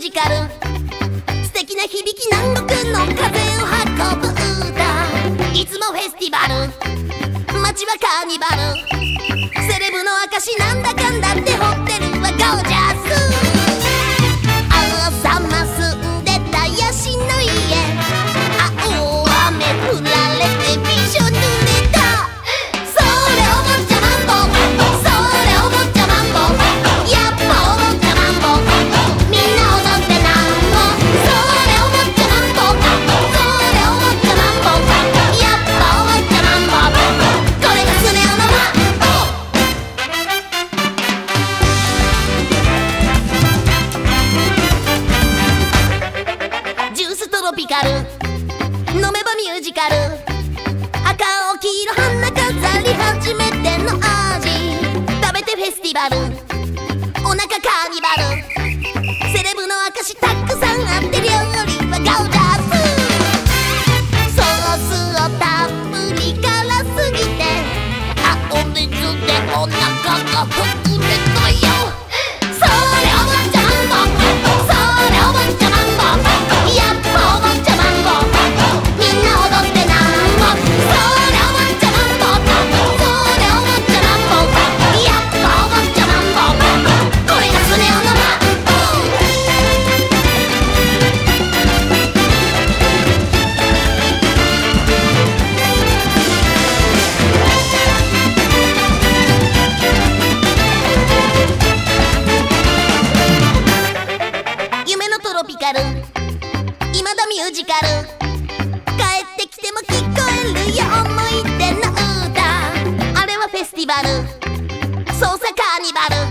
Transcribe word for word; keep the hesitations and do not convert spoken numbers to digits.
ジカル、素敵な響き南国の風を運ぶ歌、いつもフェスティバル、街はカーニバル、セレブの証なんだかんだってホテルはゴージャス。朝ま住んでたヤシの家、青雨降られてびしょ濡れた。それお坊ちゃまんぼ、それお坊ちゃまんぼ、やっぱお坊ちゃまんぼ、みんな踊ってなんぼ。それお坊ちゃまんぼ、それお坊ちゃまんぼ、やっぱお坊ちゃまんぼ、これがスネ夫のマンボ。ジューストロピカル、飲めばミュージカル、赤青黄色花飾り初めての味、食べてフェスティバル、お腹カーニバル、セレブの証たくさんあって料理はゴージャス。ソースをたっぷり辛すぎて青水でお腹が膨れたよ。それお坊ちゃまんぼ、それお坊ちゃまんぼ、やっぱお坊ちゃまんぼ、みんな踊ってなんぼ。それお坊ちゃまんぼ、それお坊ちゃまんぼ、やっぱお坊ちゃまんぼ、これがスネ夫のマンボ。夢のトロピカル、今だミュージカル、帰ってきても聞こえるよ思い出の歌、あれはフェスティバル、捜査カーニバル。